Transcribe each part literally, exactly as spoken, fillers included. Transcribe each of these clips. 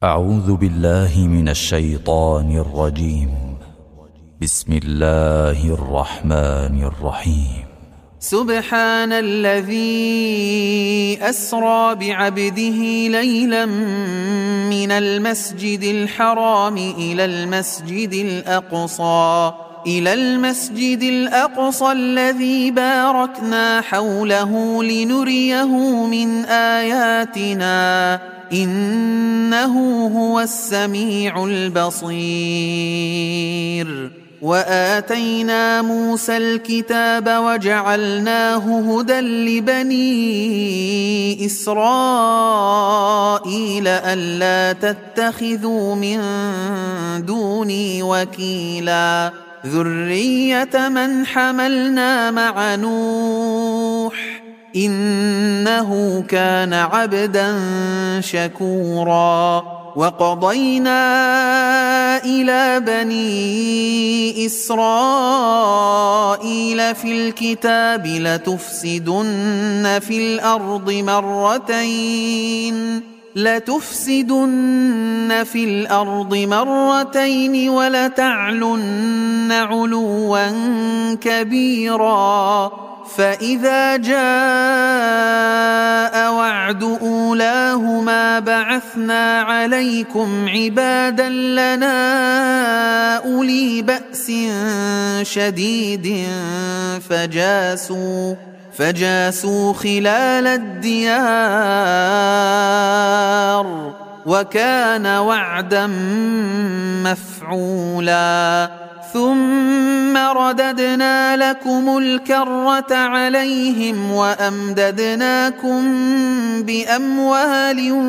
أعوذ بالله من الشيطان الرجيم. بسم الله الرحمن الرحيم. سبحان الذي أسرى بعبده ليلا من المسجد الحرام إلى المسجد الأقصى إلى المسجد الأقصى الذي باركنا حوله لنريه من آياتنا إنه هو السميع البصير. وآتينا موسى الكتاب وجعلناه هدى لبني إسرائيل ألا تتخذوا من دوني وكيلا ذرية من حملنا مع نوح إنه كان عبدا شكورا. وقضينا إلى بني إسرائيل في الكتاب لتفسدن في الأرض مرتين لتفسدن في الأرض مرتين ولتعلن علوا كبيرا. فإذا جاء وعد أولاهما بعثنا عليكم عبادا لنا أولي بأس شديد فجاسوا فجاسوا خلال الديار وكان وعدا مفعولا. ثم رددنا لكم الكرة عليهم وأمددناكم بأموال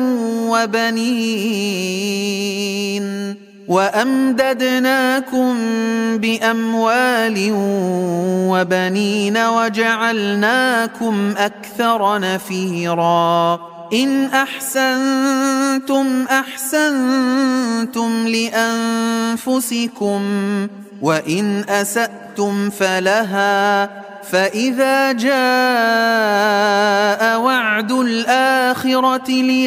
وبنين وأمددناكم بأموال وبنين وجعلناكم أكثر نفيرا. إن أحسنتم أحسنتم لأنفسكم وإن أسأتم فلها. فإذا جاء وعد الآخرة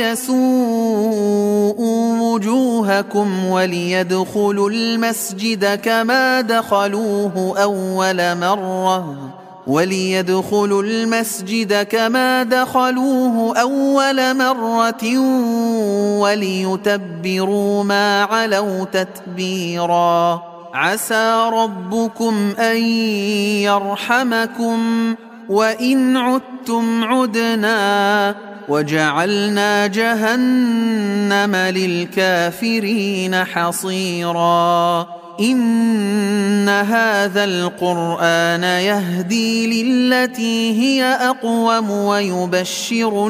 ليسوءوا وجوهكم وليدخلوا المسجد كما دخلوه أول مرة وليدخلوا المسجد كما دخلوه أول مرة وليتبروا ما علوا تتبيرا. عسى ربكم أن يرحمكم وإن عدتم عدنا وجعلنا جهنم للكافرين حصيرا. إن هذا القرآن يهدي للتي هي أقوم ويبشر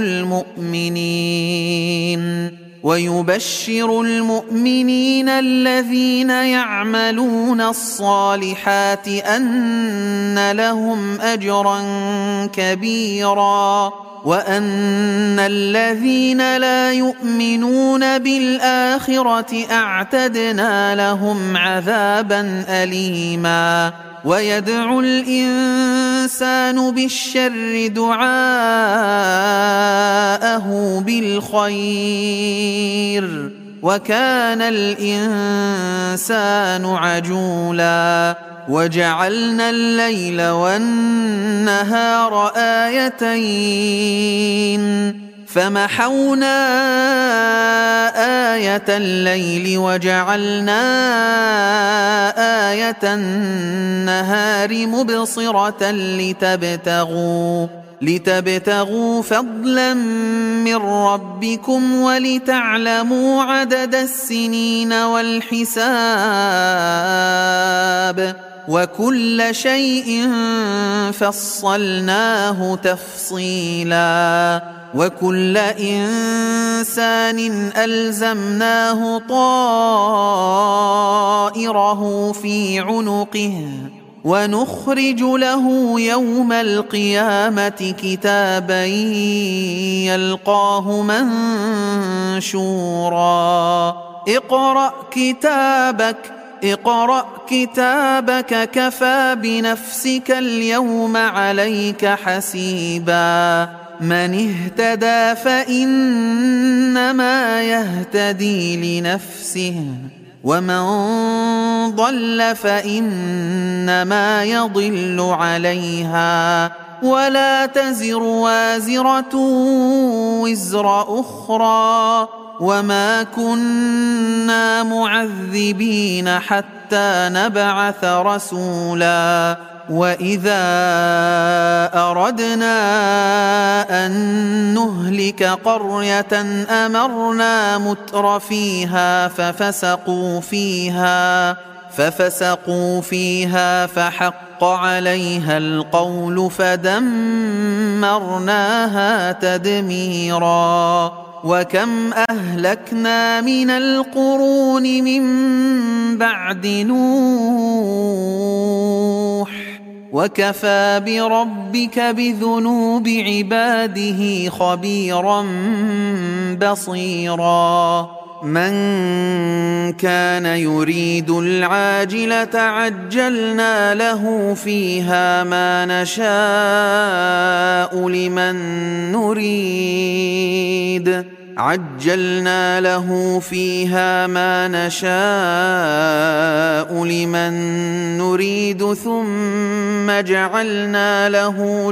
المؤمنين ويبشر المؤمنين الذين يعملون الصالحات أن لهم أجرا كبيرا وأن الذين لا يؤمنون بالآخرة أعتدنا لهم عذابا أليما. ويدعو الإنسان بالشر دعاءه بالخير وكان الإنسان عجولا. وجعلنا الليل والنهار آيتين فمحونا آية الليل وجعلنا آية النهار مبصرة لتبتغوا لتبتغوا فضلا من ربكم ولتعلموا عدد السنين والحساب وكل شيء فصلناه تفصيلا. وكل إنسان ألزمناه طائره في عنقه ونخرج له يوم القيامة كتابا يلقاه منشورا. اقرأ كتابك اقرأ كتابك كفى بنفسك اليوم عليك حسيبا. من اهتدى فإنما يهتدي لنفسه ومن ضل فإنما يضل عليها ولا تزر وازرة وزر أخرى وما كنا معذبين حتى نبعث رسولا وإذا أردنا أن نهلك قرية أمرنا متر فيها ففسقوا فيها ففسقوا فيها فحق عليها القول فدمرناها تدميرا وكم أهلكنا من القرون من بعد نوح وكفى بربك بذنوب عباده خبيرا بصيرا من كان يريد العاجلة عجلنا له فيها ما نشاء لمن نريد عجلنا له فيها ما نشاء لمن نريد ثم جعلنا له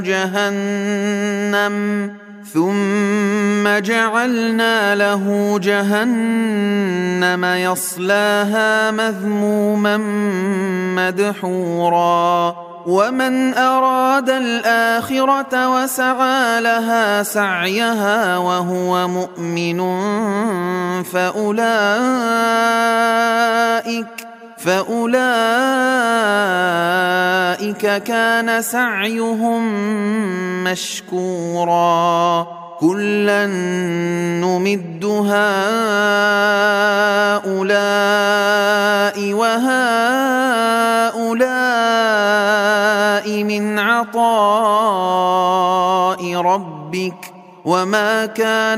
جهنم ثم جعلنا له جهنم يصلاها مذموما مدحورا ومن أراد الآخرة وسعى لها سعيها وهو مؤمن فأولئك فأولئك كان سعيهم مشكورا كلا نمد هؤلاء وهؤلاء من عطاء ربك وما كان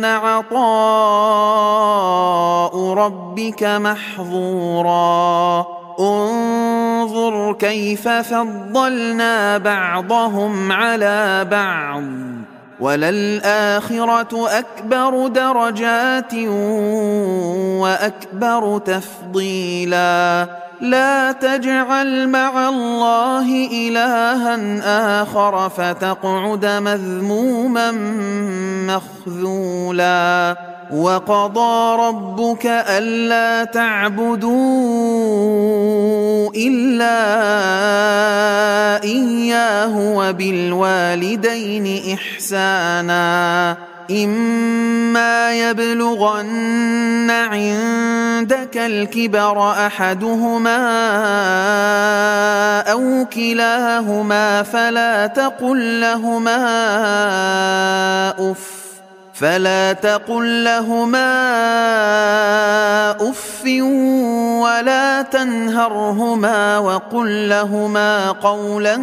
عطاء ربك محظورا انظر كيف فضلنا بعضهم على بعض وللآخرة أكبر درجات وأكبر تفضيلا لا تجعل مع الله إلها آخر فتقعد مذموما مخذولا وقضى ربك ألا تعبدوا إلا إياه وبالوالدين إحسانا إما يبلغن عندك الكبر أحدهما أو كلاهما فلا تقل لهما أف فلا تقل لهما أف ولا تنهرهما وقل لهما قولا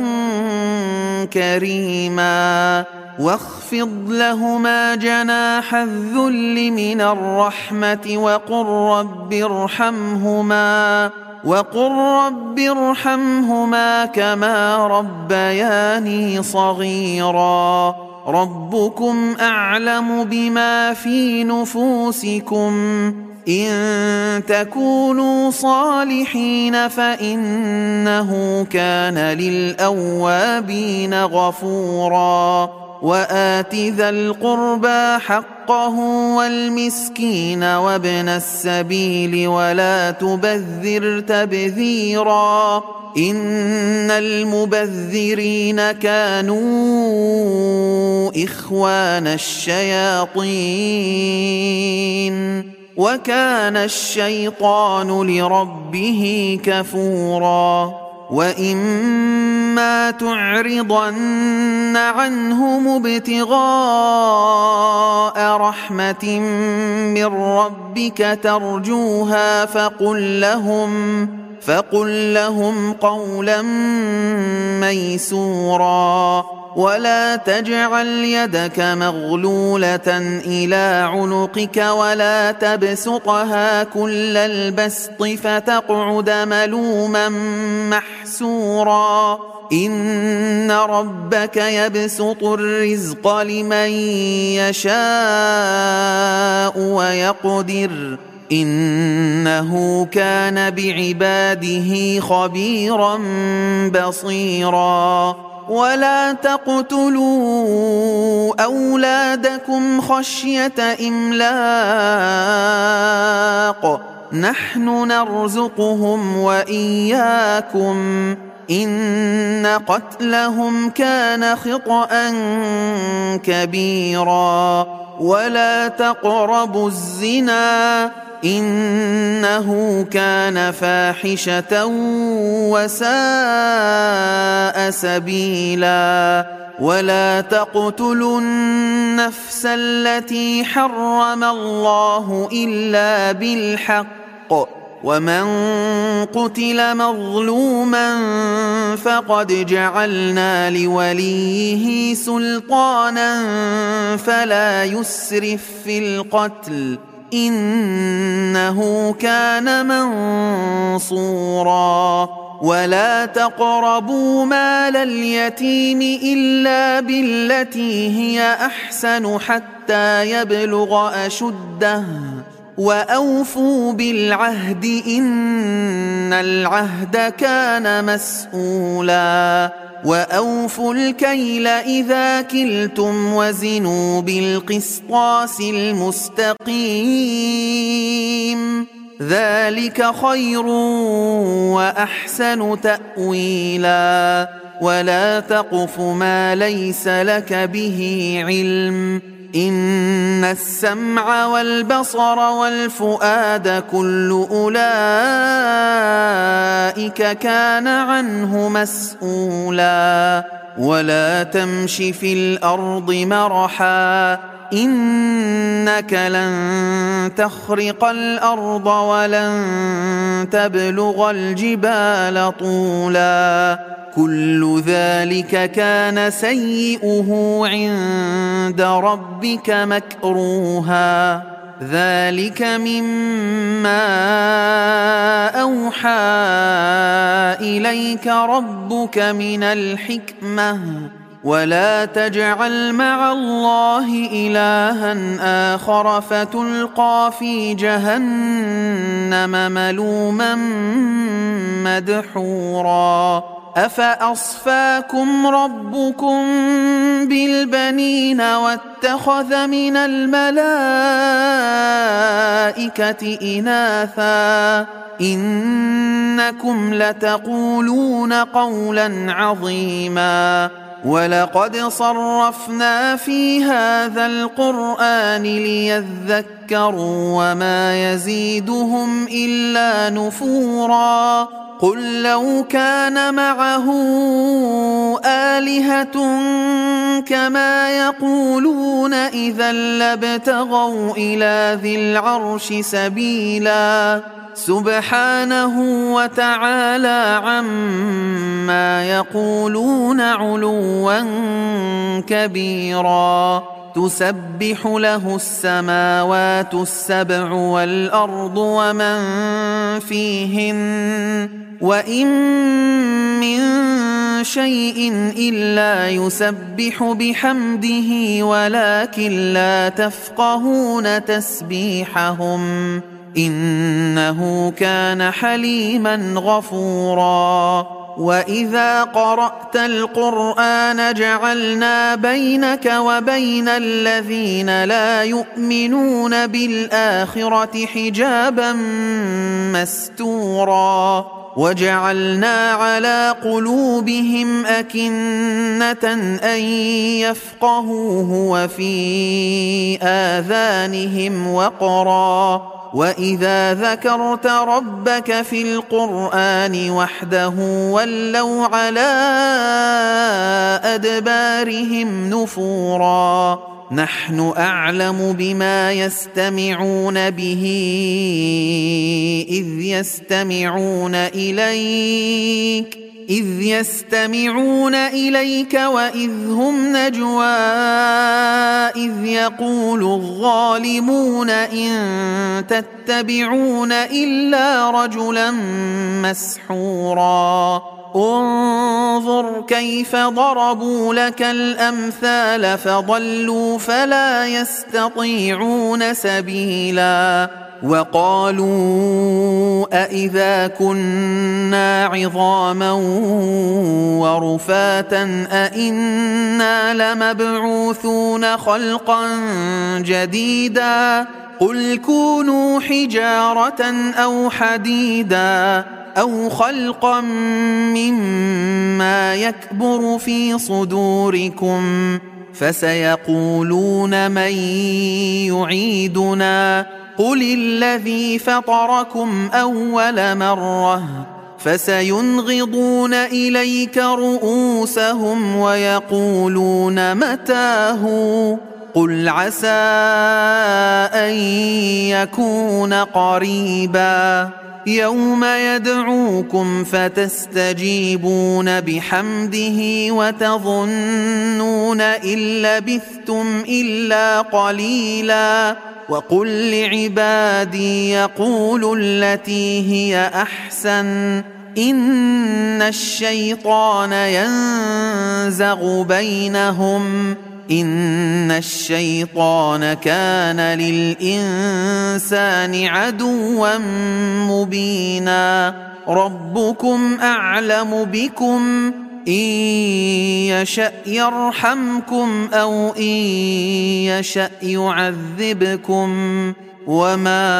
كريما واخفض لهما جناح الذل من الرحمة وقل رب ارحمهما وقل رب ارحمهما كما ربياني صغيرا ربكم أعلم بما في نفوسكم إن تكونوا صالحين فإنه كان للأوابين غفورا وآت ذا القربى حقه والمسكين وابن السبيل ولا تبذر تبذيرا إن المبذرين كانوا إخوان الشياطين وكان الشيطان لربه كفورا وإما تعرضن عنهم ابتغاء رحمة من ربك ترجوها فقل لهم فقل لهم قولا ميسورا ولا تجعل يدك مغلولة إلى عنقك ولا تبسطها كل البسط فتقعد ملوما محسورا إن ربك يبسط الرزق لمن يشاء ويقدر إنه كان بعباده خبيرا بصيرا ولا تقتلوا أولادكم خشية إملاق نحن نرزقهم وإياكم إن قتلهم كان خطأ كبيرا ولا تقربوا الزنا إنه كان فاحشة وساء سبيلا ولا تقتلوا النفس التي حرم الله إلا بالحق ومن قتل مظلوما فقد جعلنا لوليه سلطانا فلا يسرف في القتل إنه كان منصورا ولا تقربوا مال اليتيم إلا بالتي هي أحسن حتى يبلغ أشده وأوفوا بالعهد إن العهد كان مسؤولا وأوفوا الكيل إذا كلتم وزنوا بالقسطاس المستقيم ذلك خير وأحسن تأويلا ولا تقف ما ليس لك به علم إن السمع والبصر والفؤاد كل أولئك كان عنه مسؤولا ولا تمش في الأرض مرحا إنك لن تخرق الأرض ولن تبلغ الجبال طولا كل ذلك كان سيئه عند ربك مكروها ذلك مما أوحى إليك ربك من الحكمة ولا تجعل مع الله إلها آخر فتلقى في جهنم ملوما مدحورا أفأصفاكم ربكم بالبنين واتخذ من الملائكة إناثا إنكم لتقولون قولا عظيما ولقد صرفنا في هذا القرآن ليذكروا وما يزيدهم إلا نفورا قل لو كان معه آلهة كما يقولون إذا لابتغوا إلى ذي العرش سبيلا سبحانه وتعالى عما يقولون علوا كبيرا تسبح له السماوات السبع والأرض ومن فيهن وإن من شيء إلا يسبح بحمده ولكن لا تفقهون تسبيحهم إنه كان حليما غفورا وإذا قرأت القرآن جعلنا بينك وبين الذين لا يؤمنون بالآخرة حجابا مستورا وجعلنا على قلوبهم أكنة أن يفقهوه وفي آذانهم وقرا وإذا ذكرت ربك في القرآن وحده ولوا على أدبارهم نفورا نحن أعلم بما يستمعون به إذ يستمعون إليك إذ يستمعون إليك وإذ هم نجوى إذ يقول الظالمون إن تتبعون إلا رجلا مسحورا انظر كيف ضربوا لك الأمثال فضلوا فلا يستطيعون سبيلا وقالوا أإذا كنا عظاما ورفاتا أإنا لمبعوثون خلقا جديدا قل كونوا حجارة أو حديدا أو خلقا مما يكبر في صدوركم فسيقولون من يعيدنا قل الذي فطركم أول مرة فسينغضون إليك رؤوسهم ويقولون متاه قل عسى أن يكون قريبا يوم يدعوكم فتستجيبون بحمده وتظنون إن لبثتم إلا قليلا وقل لعبادي يقولوا التي هي أحسن إن الشيطان ينزغ بينهم إن الشيطان كان للإنسان عدوا مبينا ربكم أعلم بكم إن يشأ يرحمكم أو إن يشأ يعذبكم وما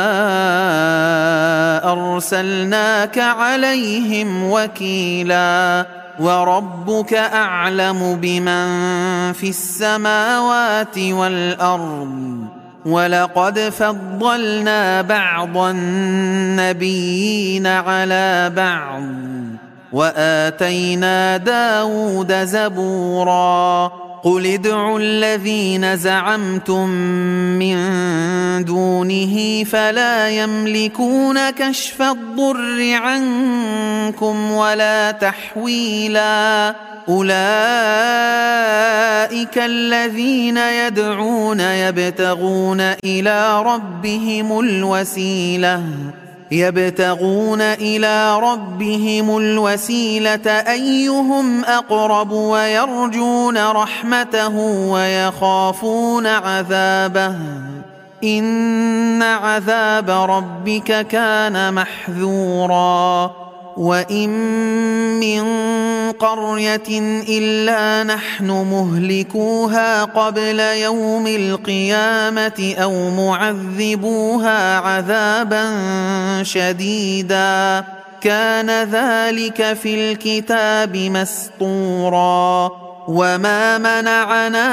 أرسلناك عليهم وكيلا وربك أعلم بمن في السماوات والأرض ولقد فضلنا بعض النبيين على بعض وآتينا داود زبورا قل ادعوا الذين زعمتم من دونه فلا يملكون كشف الضر عنكم ولا تحويلا أولئك الذين يدعون يبتغون إلى ربهم الوسيلة يبتغون إلى ربهم الوسيلة أيهم أقرب ويرجون رحمته ويخافون عذابه إن عذاب ربك كان محذورا وإن من قرية إلا نحن مهلكوها قبل يوم القيامة أو معذبوها عذابا شديدا كان ذلك في الكتاب مسطورا وما منعنا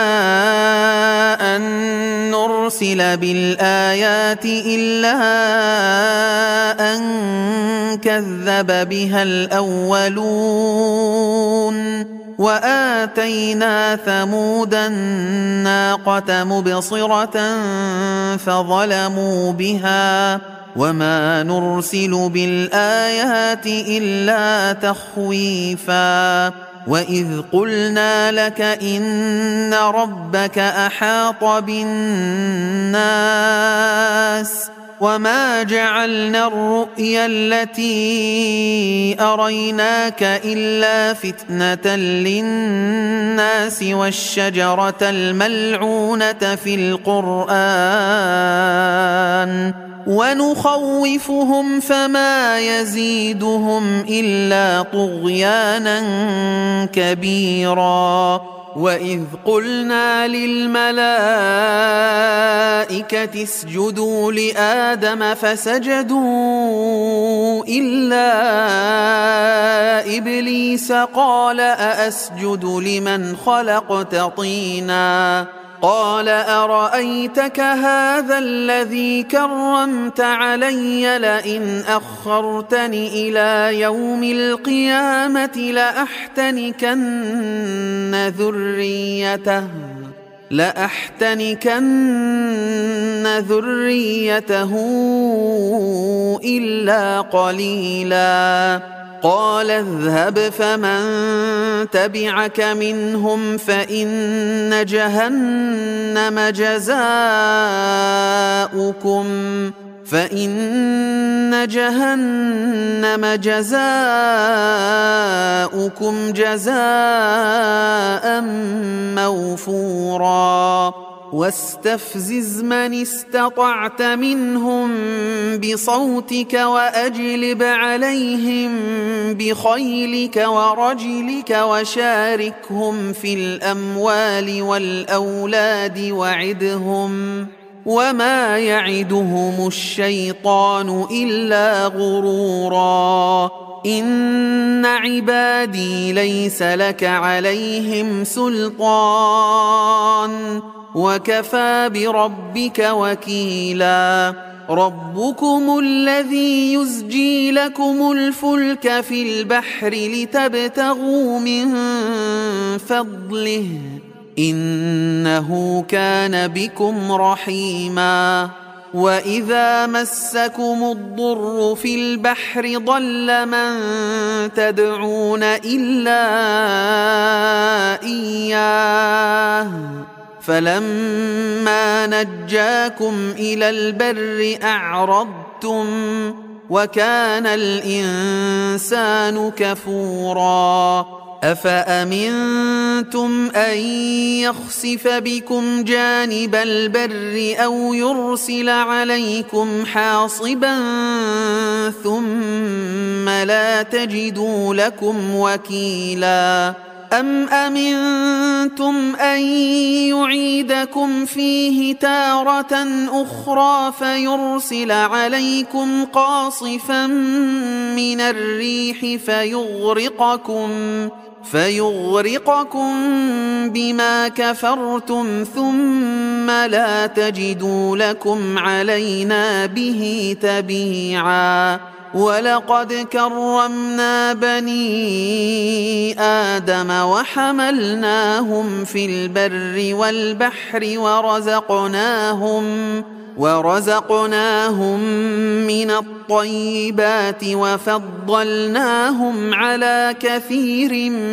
أن نرسل بالآيات إلا أن كذب بها الأولون وآتينا ثمود الناقة مبصرة فظلموا بها وما نرسل بالآيات إلا تخويفا وإذ قلنا لك إن ربك أحاط بالناس وما جعلنا الرؤيا التي أريناك إلا فتنة للناس والشجرة الملعونة في القرآن ونخوفهم فما يزيدهم إلا طغيانا كبيرا وإذ قلنا للملائكة اسجدوا لآدم فسجدوا إلا إبليس قال أأسجد لمن خلقت طينا قال أرأيتك هذا الذي كرمت علي لئن أخرتني إلى يوم القيامة لأحتنكن ذريته لأحتنكن ذريته إلا قليلا قال اذهب فمن تبعك منهم فإن جهنم جزاؤكم فإن جهنم جزاؤكم جزاء موفورا واستفزز من استطعت منهم بصوتك وأجلب عليهم بخيلك ورجلك وشاركهم في الأموال والأولاد وعدهم وما يعدهم الشيطان إلا غرورا إن عبادي ليس لك عليهم سلطان وكفى بربك وكيلا ربكم الذي يزجي لكم الفلك في البحر لتبتغوا من فضله إنه كان بكم رحيما وإذا مسكم الضر في البحر ضل من تدعون إلا إياه فلما نجاكم إلى البر أعرضتم وكان الإنسان كفورا أفأمنتم أن يخسف بكم جانب البر أو يرسل عليكم حاصبا ثم لا تجدوا لكم وكيلا أم أمنتم أن يعيدكم فيه تارة أخرى فيرسل عليكم قاصفا من الريح فيغرقكم فيغرقكم بما كفرتم ثم لا تجدوا لكم علينا به تبيعا ولقد كرمنا بني آدم وحملناهم في البر والبحر ورزقناهم ورزقناهم من الطيبات وفضلناهم على كثير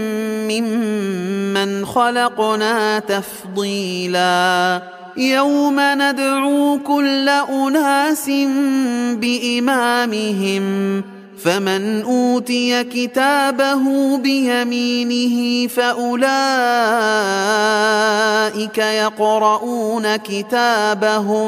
ممن خلقنا تفضيلا يوم ندعو كل أناس بإمامهم فمن أوتي كتابه بيمينه فأولئك يقرؤون كتابهم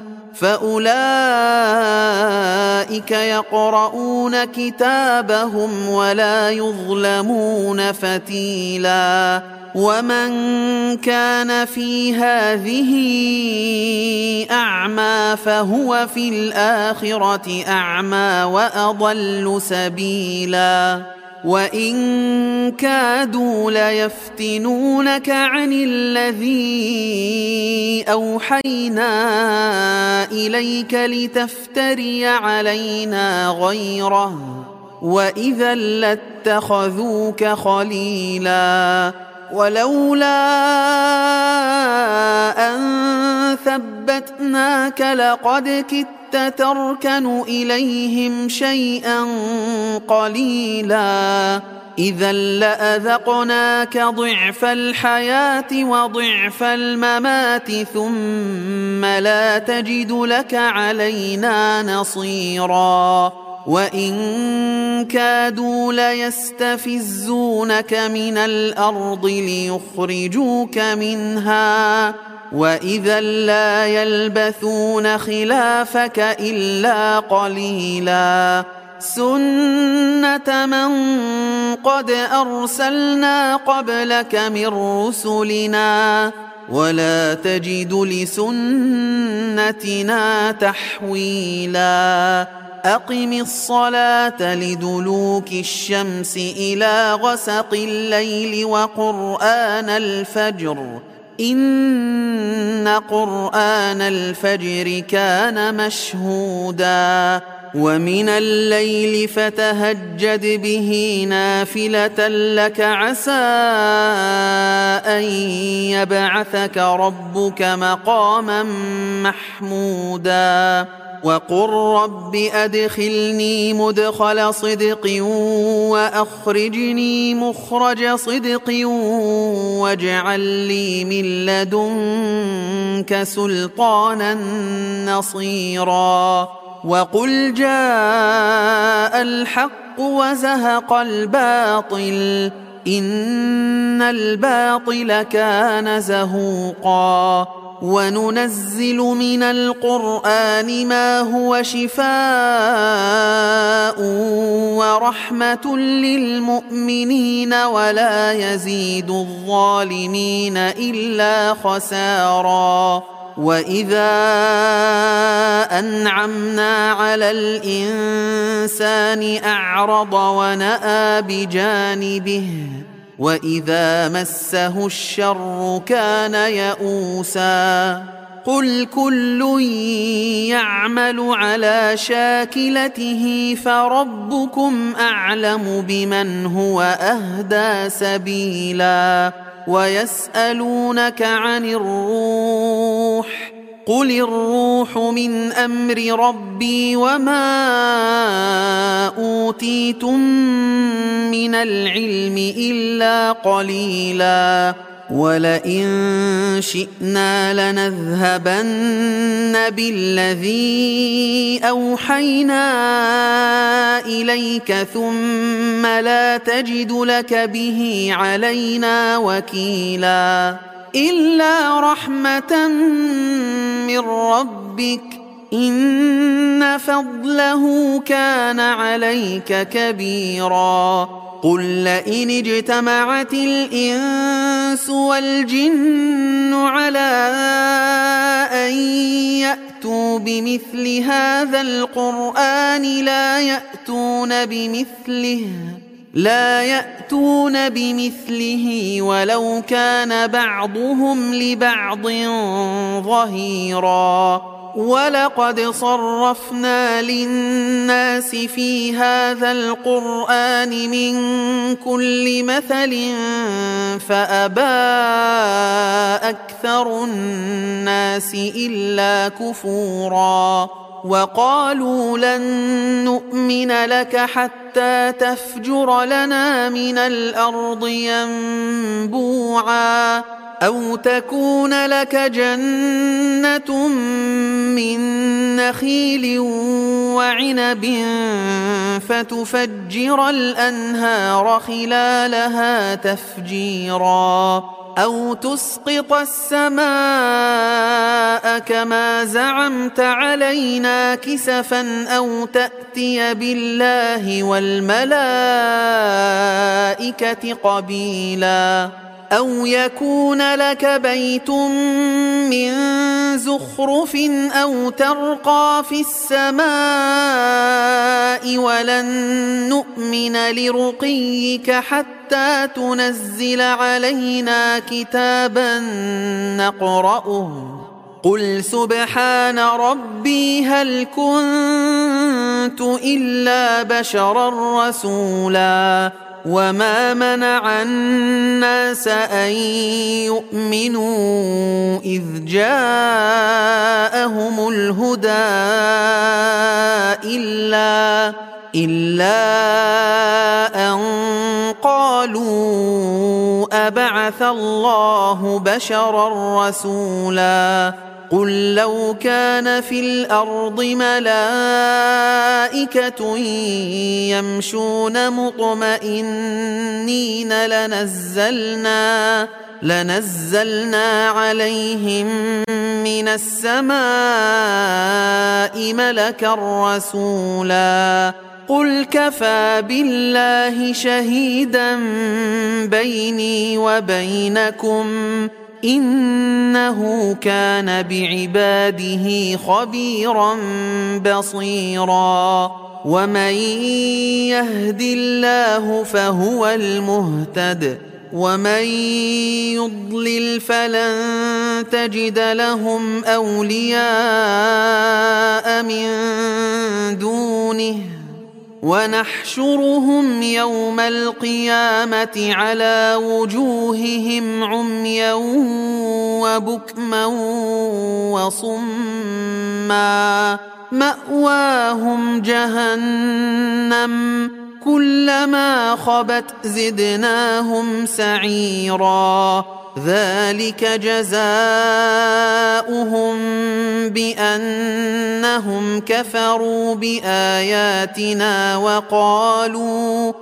فأولئك يقرؤون كتابهم ولا يظلمون فتيلا ومن كان في هذه أعمى فهو في الآخرة أعمى وأضل سبيلا وإن كادوا ليفتنونك عن الذي أوحينا إليك لتفتري علينا غيره وإذا لاتخذوك خليلا ولولا أن ثبتناك لقد كدت تركن إليهم شيئا قليلا إذا لأذقناك ضعف الحياة وضعف الممات ثم لا تجد لك علينا نصيرا وإن كادوا ليستفزونك من الأرض ليخرجوك منها وإذا لا يلبثون خلافك إلا قليلا سنة من قد أرسلنا قبلك من رسلنا ولا تجد لسنتنا تحويلا أقم الصلاة لدلوك الشمس إلى غسق الليل وقرآن الفجر إن قرآن الفجر كان مشهودا ومن الليل فتهجد به نافلة لك عسى أن يبعثك ربك مقاما محمودا وقل رب أدخلني مدخل صدق وأخرجني مخرج صدق واجعل لي من لدنك سلطانا نصيرا وقل جاء الحق وزهق الباطل إن الباطل كان زهوقا وننزل من القرآن ما هو شفاء ورحمة للمؤمنين ولا يزيد الظالمين إلا خسارا وإذا أنعمنا على الإنسان أعرض ونأى بجانبه وإذا مسه الشر كان يئوسا قل كل يعمل على شاكلته فربكم أعلم بمن هو أهدى سبيلا ويسألونك عن الروح قل الروح من أمر ربي وما أوتيتم من العلم إلا قليلا ولئن شئنا لنذهبن بالذي أوحينا إليك ثم لا تجد لك به علينا وكيلا إلا رحمة من ربك إن فضله كان عليك كبيرا قل لئن اجتمعت الإنس والجن على أن يأتوا بمثل هذا القرآن لا يأتون بمثله لا يأتون بمثله ولو كان بعضهم لبعض ظهيرا ولقد صرفنا للناس في هذا القرآن من كل مثل فأبى أكثر الناس إلا كفورا وقالوا لن نؤمن لك حتى تفجر لنا من الأرض ينبوعا أو تكون لك جنة من نخيل وعنب فتفجر الأنهار خلالها تفجيرا أو تسقط السماء كما زعمت علينا كسفا أو تأتي بالله والملائكة قبيلا أو يكون لك بيت من زخرف أو ترقى في السماء ولن نؤمن لرقيك حتى تنزل علينا كتابا نقرأه قل سبحان ربي هل كنت إلا بشرا رسولا وما منع الناس أن يؤمنوا إذ جاءهم الهدى إلا إلا أن قالوا أبعث الله بشرا رسولا قل لو كان في الأرض ملائكة يمشون مطمئنين لنزلنا لنزلنا عليهم من السماء ملكا رسولا قل كفى بالله شهيدا بيني وبينكم إنه كان بعباده خبيرا بصيرا ومن يهد الله فهو المهتد ومن يضلل فلن تجد لهم أولياء من دونه ونحشرهم يوم القيامة على وجوههم عميا وبكما وصما مأواهم جهنم كلما خبت زدناهم سعيرا ذلك جزاؤهم بأنهم كفروا بآياتنا وقالوا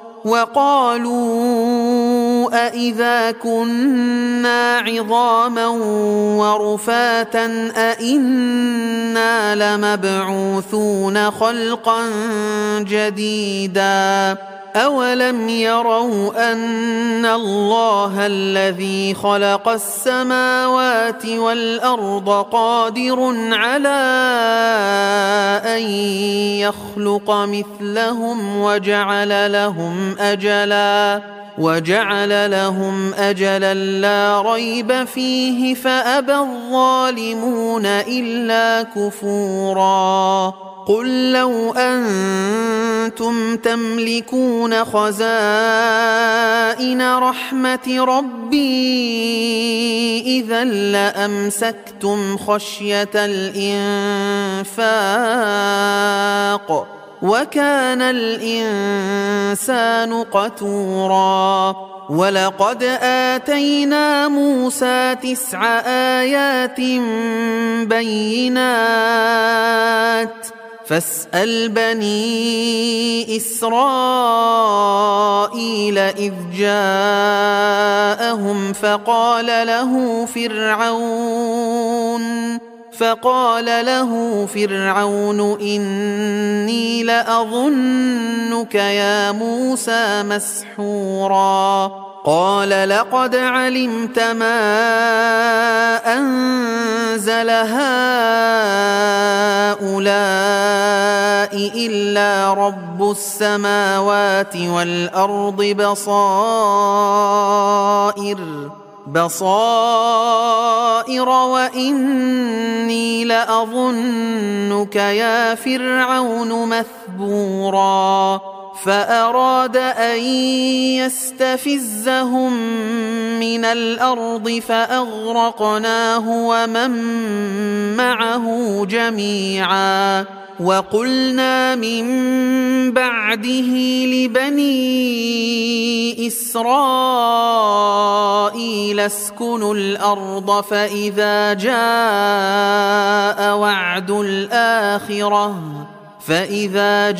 وقالوا أإذا كنا عظاما ورفاتا أإنا لمبعوثون خلقا جديدا أولم يروا أن الله الذي خلق السماوات والأرض قادر على أن يخلق مثلهم وجعل لهم أجلا وجعل لهم أجلا لا ريب فيه فأبى الظالمون إلا كفورا قل لو أنتم تملكون خزائن رحمة ربي إذا لأمسكتم خشية الإنفاق وكان الإنسان قتورا ولقد آتينا موسى تسع آيات بينات فاسأل بني إسرائيل إذ جاءهم فقال له فرعون فقال له فرعون إني لأظنك يا موسى مسحورا قال لقد علمت ما أنزل هؤلاء إلا رب السماوات والأرض بصائر بصائر وإني لأظنك يا فرعون مثبورا فأراد أن يستفزهم من الأرض فأغرقناه ومن معه جميعا وقلنا من بعده لبني إسرائيل اسكنوا الأرض فإذا جاء وعد الآخرة فإذا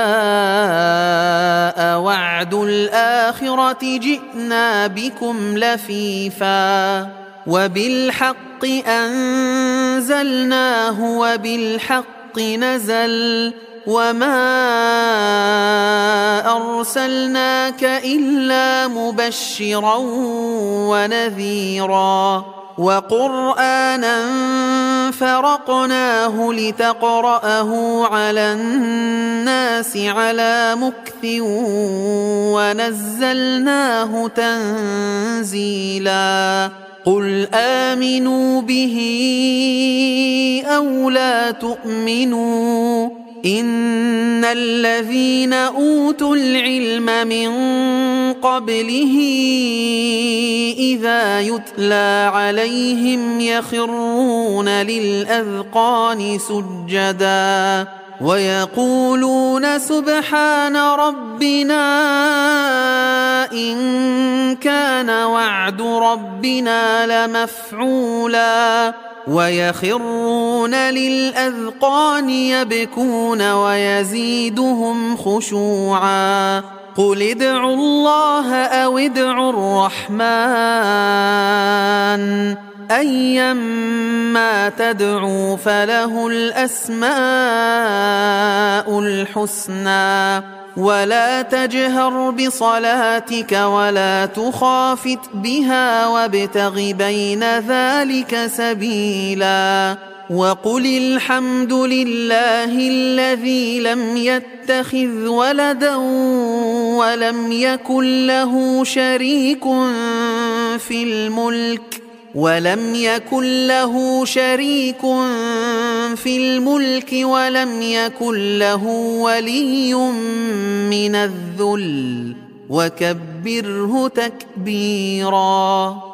جاء وعد الآخرة جئنا بكم لفيفا وبالحق أنزلناه وبالحق نزل وما أرسلناك إلا مبشرا ونذيرا وقرآنا فرقناه لتقرأه على الناس على مكث ونزلناه تنزيلا قل آمنوا به أو لا تؤمنوا إن الذين أوتوا العلم من قبله إذا يتلى عليهم يخرون للأذقان سجدا ويقولون سبحان ربنا إن كان وعد ربنا لمفعولا ويخرون للأذقان يبكون ويزيدهم خشوعا قل ادعوا الله أو ادعوا الرحمن أيما تدعوا فله الأسماء الحسنى ولا تجهر بصلاتك ولا تخافت بها وابتغ بين ذلك سبيلا وقل الحمد لله الذي لم يتخذ ولدا ولم يكن له شريك في الملك ولم يكن له شريك في الملك ولم يكن له ولي من الذل وكبره تكبيرا.